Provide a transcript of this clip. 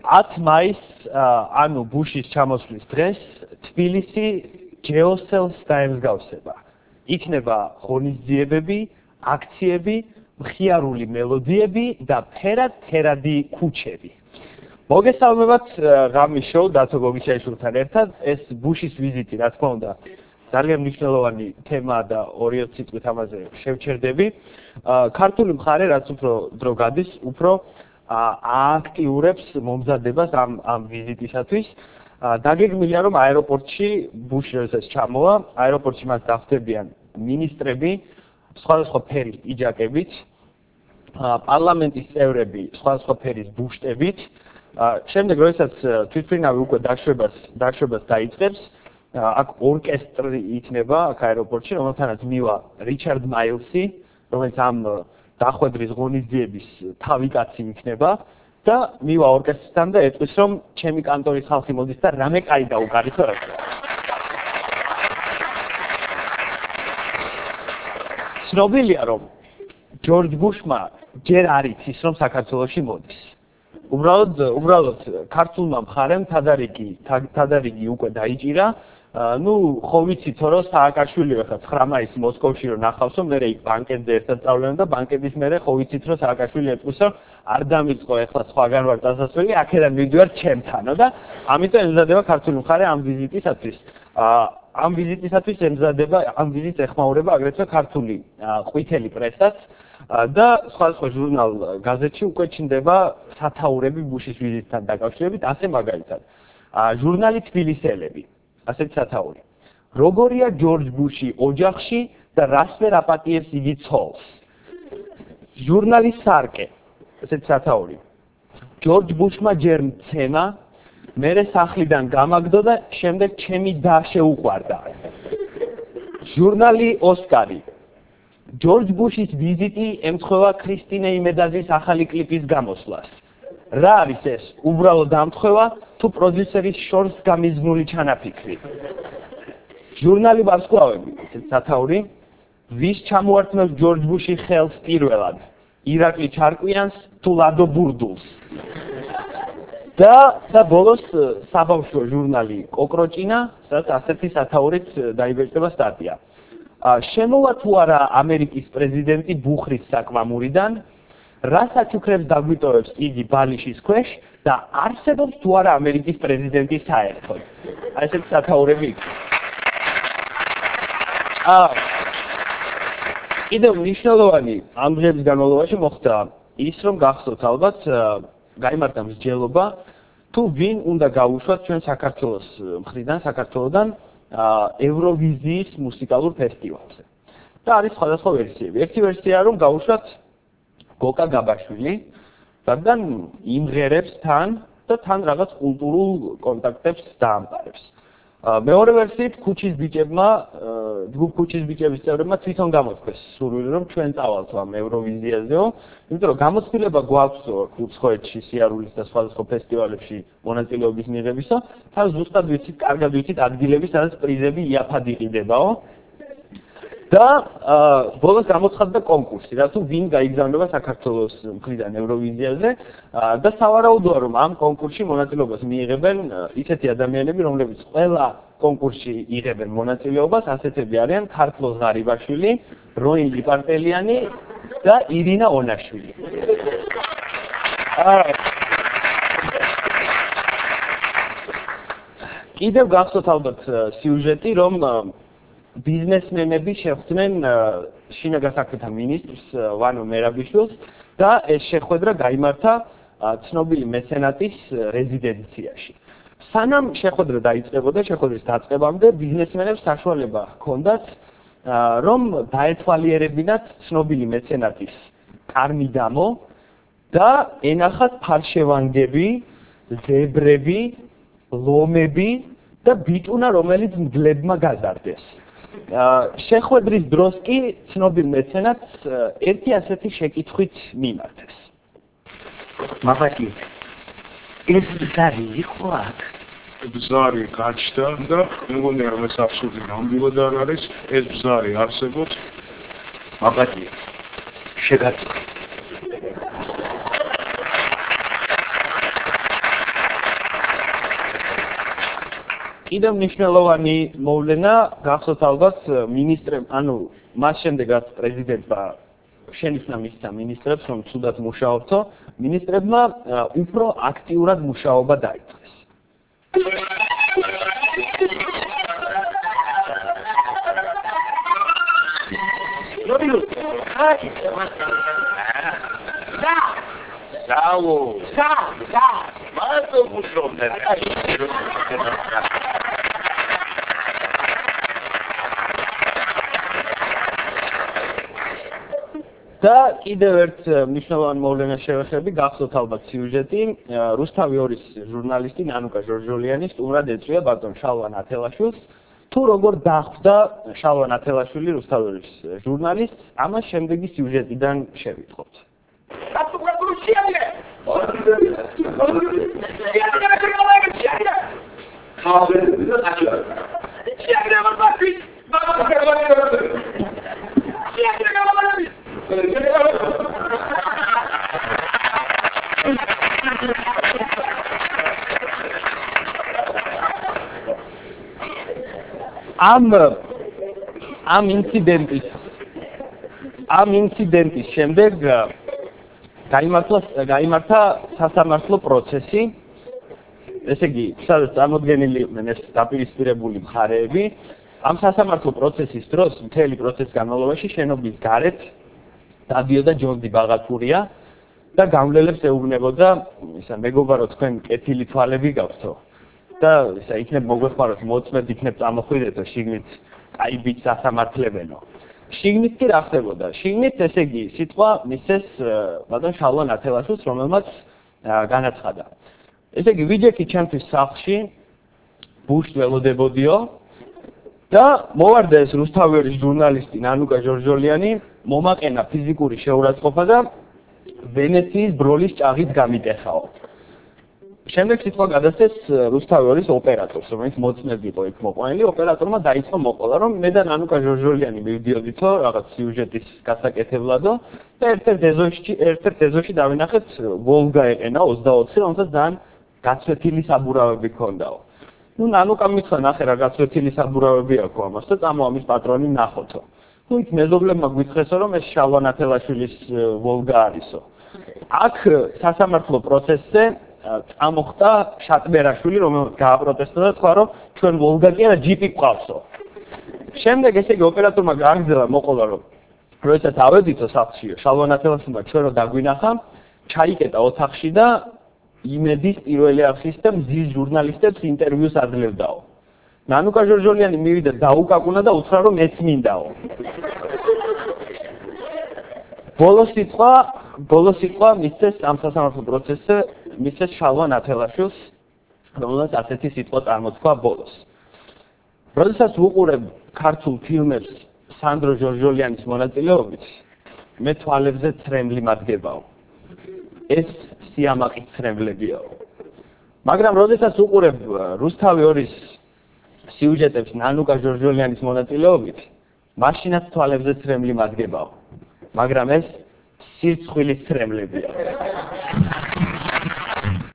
10 მაისს ანუ ბუშის ჩამოსვლის დღეს თბილისი ჯეოსელს დაემსგავსება. იქნება ღონისძიებები, აქციები, მხიარული მელოდიები და ფერად-ფერადი ქუჩები. მოგესალმებათ ღამის შოუ დათო გოგიჩაიშვილთან ერთად. ეს ბუშის ვიზიტი, რა თქმა უნდა, ძალიან მნიშვნელოვანი თემაა და 2-3 სიტყვით ამაზე შევჩერდები. ქართული მხარე, რაც უფრო დრო გადის, უფრო ააქტიურებს მომზადებას ამ ვიზიტისათვის. დაგეგმილია, რომ აეროპორტში ბუში როდესაც ჩამოვა, აეროპორტში მას დახვდებიან მინისტრები, სხვადასხვა ფერის პიჯაკებით, პარლამენტის წევრები სხვადასხვა ფერის ბუშტებით. შემდეგ როდესაც თვითმფრინავი უკვე დაშვებას დაიწყებს, აქ ორკესტრი იქნება აქ აეროპორტში, რომელთანაც მივა რიჩარდ მაილსი, რომელიც ამ დახვედრის ღონისძიების თავიკაცი იქნება და მივა ორკესტრთან და ეტყვის, რომ ჩემი კანტორის ხალხი მოდის და რამე კაი დაუკარისო რა. ცნობილია, რომ ჯორჯ ბუშმა ჯერ არ იცის, რომ საქართველოში მოდის. უბრალოდ ქართულმა მხარემ თადარიგი უკვე დაიჭირა. ხო ვიცით, რომ სააკაშვილი ხა 9 მაისს მოსკოვში რომ ნახავსო, მერე იქ ბანკეტზე ერთად წავლენ და ბანკეტის მერე ხო ვიცით, რომ სააკაშვილი ეტყვის, რომ არ დამიწყო ეხლა სხვაგან ვარ დასასველი, აქედან მივდივარ ჩემთანო და ამიტომ ემზადება ქართული მხარე ამ ვიზიტისათვის. ამ ვიზიტს ეხმაურება აგრეთვე ქართული ყვითელი პრესაც და სხვადასხვა ჟურნალ გაზეთში უკვე ჩნდება სათაურები ბუშის ვიზიტთან დაკავშირებით, ასე მაგალითად ჟურნალი თბილისელები, ასეთი სათაური. როგორია ჯორჯ ბუში ოჯახში და რას ვერ აპატიებს იგი ცოლს. ჟურნალი სარკე, ასეთი სათაური. ჯორჯ ბუშმა ჯერ მცემა, მერე სახლიდან გამაგდო და შემდეგ ჩემი და შეუყვარდა. ჟურნალი ოსკარი. ჯორჯ ბუშის ვიზიტი ემთხვევა ქრისტინე იმედაძის ახალი კლიპის გამოსვლას. რა არის ეს? უბრალოდ ამთხვევა თუ პროდიუსერის შორს გამიზნული ჩანაფიქრი. ჟურნალი ვარსკვლავები, ესეც სათაური. ვის ჩამოართმევს ჯორჯ ბუში ხელს პირველად? ირაკლი ჩარკვიანს თუ ლადო ბურდულს? და ბოლოს საბავშვო ჟურნალი კოკროჭინა, სადაც ასეთი სათაურით დაიბეჭდება სტატია. შემოვა თუ არა ამერიკის პრეზიდენტი ბუხრის საკვამურიდან, რასაც უქრებს დაგვიტოვებს იგი ბალიშის ქვეშ და არსებობს თუ არა ამერიკის პრეზიდენტი საერთოდ. ასეთი სათაურები. კიდევ მნიშვნელოვანი ამ დღეების განმავლობაში მოხდა ის, რომ გახსოვთ ალბათ გაიმართა მსჯელობა თუ ვინ უნდა გაუშვათ ჩვენ საქართველოს მხრიდან, საქართველოდან ევროვიზიის მუსიკალურ ფესტივალზე. და არის სხვადასხვა ვერსიები. ერთი ვერსია რომ გაუშვათ გოკა გაბაშვილი, რადგან იმღერებს თან და თან რაღაც კულტურულ კონტაქტებს დაამყარებს. მეორე ვერსიით ქუჩის ბიჭებმა, ჯგუფ ქუჩის ბიჭების წევრებმა თვითონ გამოთქვეს სურვილი, რომ ჩვენ წავალთ ამ ევროვიზიაზეო, იმიტომ რომ გამოცდილება გვაქვს უცხოეთში, სიარულის და სხვადასხვა ფესტივალებში მონაწილეობის მიღებისა, თან ზუსტად ვიცით, კარგად ვიცით ადგილები, სადაც პრიზები იაფად იყიდებაო. და ბოლოს გამოცხადდა კონკურსი, რა თუ ვინ გაიგზავნება საქართველოს მხრიდან ევროვიზიაზე და სავარაუდოა, რომ ამ კონკურსში მონაწილეობას მიიღებენ ისეთი ადამიანები, რომლებიც ყველა კონკურსში იღებენ მონაწილეობას, ასეთები არიან ქართლო ღარიბაშვილი, როინ ლიპარტელიანი და ირინა ონაშვილი. კიდევ გახსოვთ ალბათ სიუჟეტი, რომ ბიზნესმენები შეხვდნენ შინაგან საქმეთა მინისტრს ვანო მერაბიშვილს და ეს შეხვედრა გაიმართა ცნობილი მეცენატის რეზიდენციაში. სანამ შეხვედრა დაიწყებოდა, შეხვედრის დაწყებამდე ბიზნესმენებს საშუალება ჰქონდათ, რომ დაეთვალიერებინათ ცნობილი მეცენატის კარ-მიდამო და ენახათ ფარშევანგები, ზებრები, ლომები და ბიჭუნა, რომელიც მგლებმა გაზარდეს. შეხვედრის დროს კი ცნობილ მეცენატს ერთი ასეთი შეკითხვით მიმართეს. მაღალი, ეს ბზარი იყო აქ? ბზარი გაჩნდა და მეგონია რომ ეს აბსურდი ნამდვილად არ არის, ეს ბზარი არსებობს. მაღალი, შეგაწყვეტ. კიდევ მნიშვნელოვანი მოვლენა გახსოვთ ალბათ მინისტრებს, ანუ მას შემდეგ რაც პრეზიდენტმა შენიშნა მისცა მინისტრებს, რომ ცუდად მუშაობთო, მინისტრებმა უფრო აქტიურად მუშაობა დაიწყეს. და კიდევ ერთ მნიშვნელოვან მოვლენას შევეხები, გახსოვთ ალბათ სიუჟეტი, რუსთავი 2-ის ჟურნალისტი ნანუკა ჟორჟოლიანი სტუმრად ეწვია ბატონ შალვა ნათელაშვილს, თუ როგორ დახვდა შალვა ნათელაშვილი რუსთავი 2-ის ჟურნალისტს, ამას შემდეგი სიუჟეტიდან შევიტყობთ. ამ ინციდენტის შემდეგ გაიმართა სასამართლო პროცესი, ესე იგი, სადაც წარმოდგენილი იყვნენ ეს დაპირისპირებული მხარეები. ამ სასამართლო პროცესის დროს მთელი პროცესის განმავლობაში შენობის გარეთ დადიოდა ჯორდი ბაღათურია და გამლელებს ეუბნებოდა, ისა მეგობარო თქვენ კეთილი თვალები გაქვთო და ისა იქნებ მოგვეხმაროთ მოწმედ იქნებ წამოხვიდეთო შიგნით კაი ბიჭ სასამართლებელო. შიგნით კი რა ხდებოდა? შიგნით ესე იგი სიტყვა მისცეს ბატონ შალვა ნათელაშვილს, რომელმაც განაცხადა. ესე იგი ვიჯექი ჩემთვის სახლში ბუშს ველოდებოდიო და მოვარდა ეს რუსთავი 2-ის ჟურნალისტი ნანუკა ჟორჟოლიანი, მომაყენა ფიზიკური შეურაცხყოფა და ვენეციის ბროლის ჭაღით გამიტეხაო. შემდეგ სიტყვა გადასცეს რუსთავი 2-ის ოპერატორს, რომელიც მოწმედ იყო იქ მოყვანილი, ოპერატორმა დაიწყო მოყოლა, რომ მე და ნანუკა ჟორჟოლიანი მივდიოდითო რაღაც სიუჟეტის გასაკეთებლადო და ერთ-ერთ ეზოში დავინახეთ ვოლგა ეყენა 24, რომელსაც ძალიან გაცვეთილი საბურავები ჰქონდაო. ნუ ნანუკამ მითხრა ნახე რა გაცვეთილი საბურავები აქვს ამას და წამო ამის პატრონი ნახოთო. ნუ იქ მეზობლებმა გვითხრესო რომ ეს შალვა ნათელაშვილის ვოლგა არისო. აქ სასამართლო პროცესზე წამოხდა შატბერაშვილი, რომელიც გააპროტესტა და თქვა რომ ჩვენ ვოლგა კი არა ჯიპი გვყავსო. შემდეგ ესე იგი ოპერატორმა გააგრძელა მოყოლა რომ როდესაც ავედითო სახლში შალვა ნათელაშვილმა ჩვენ რომ დაგვინახა, ჩაიკეტა ოთახში და იმედის პირველი არხის და მზის ჟურნალისტებს ინტერვიუს აძლევდაო. ნანუკა ჟორჟოლიანი მივიდა დაუკაკუნა და უთხრა რომ მეც მინდაო. ბოლო სიტყვა მისცეს ამ სასამართლო პროცესზე მისცეს შალვა ნათელაშვილს, რომელსაც ასეთი სიტყვა წარმოთქვა ბოლოს. როდესაც ვუყურებ ქართულ ფილმებს სანდრო ჟორჟოლიანის მონაწილეობით, მე თვალებზე ცრემლი მადგებაო. ეს სიამაყის ცრემლებიაო. მაგრამ როდესაც უყურებ რუსთავი 2-ის სიუჟეტებს ნანუკა ჟორჟოლიანის მონაწილეობით, მაშინაც თვალებზე ცრემლი მადგებაო. მაგრამ ეს სირცხვილის ცრემლებია.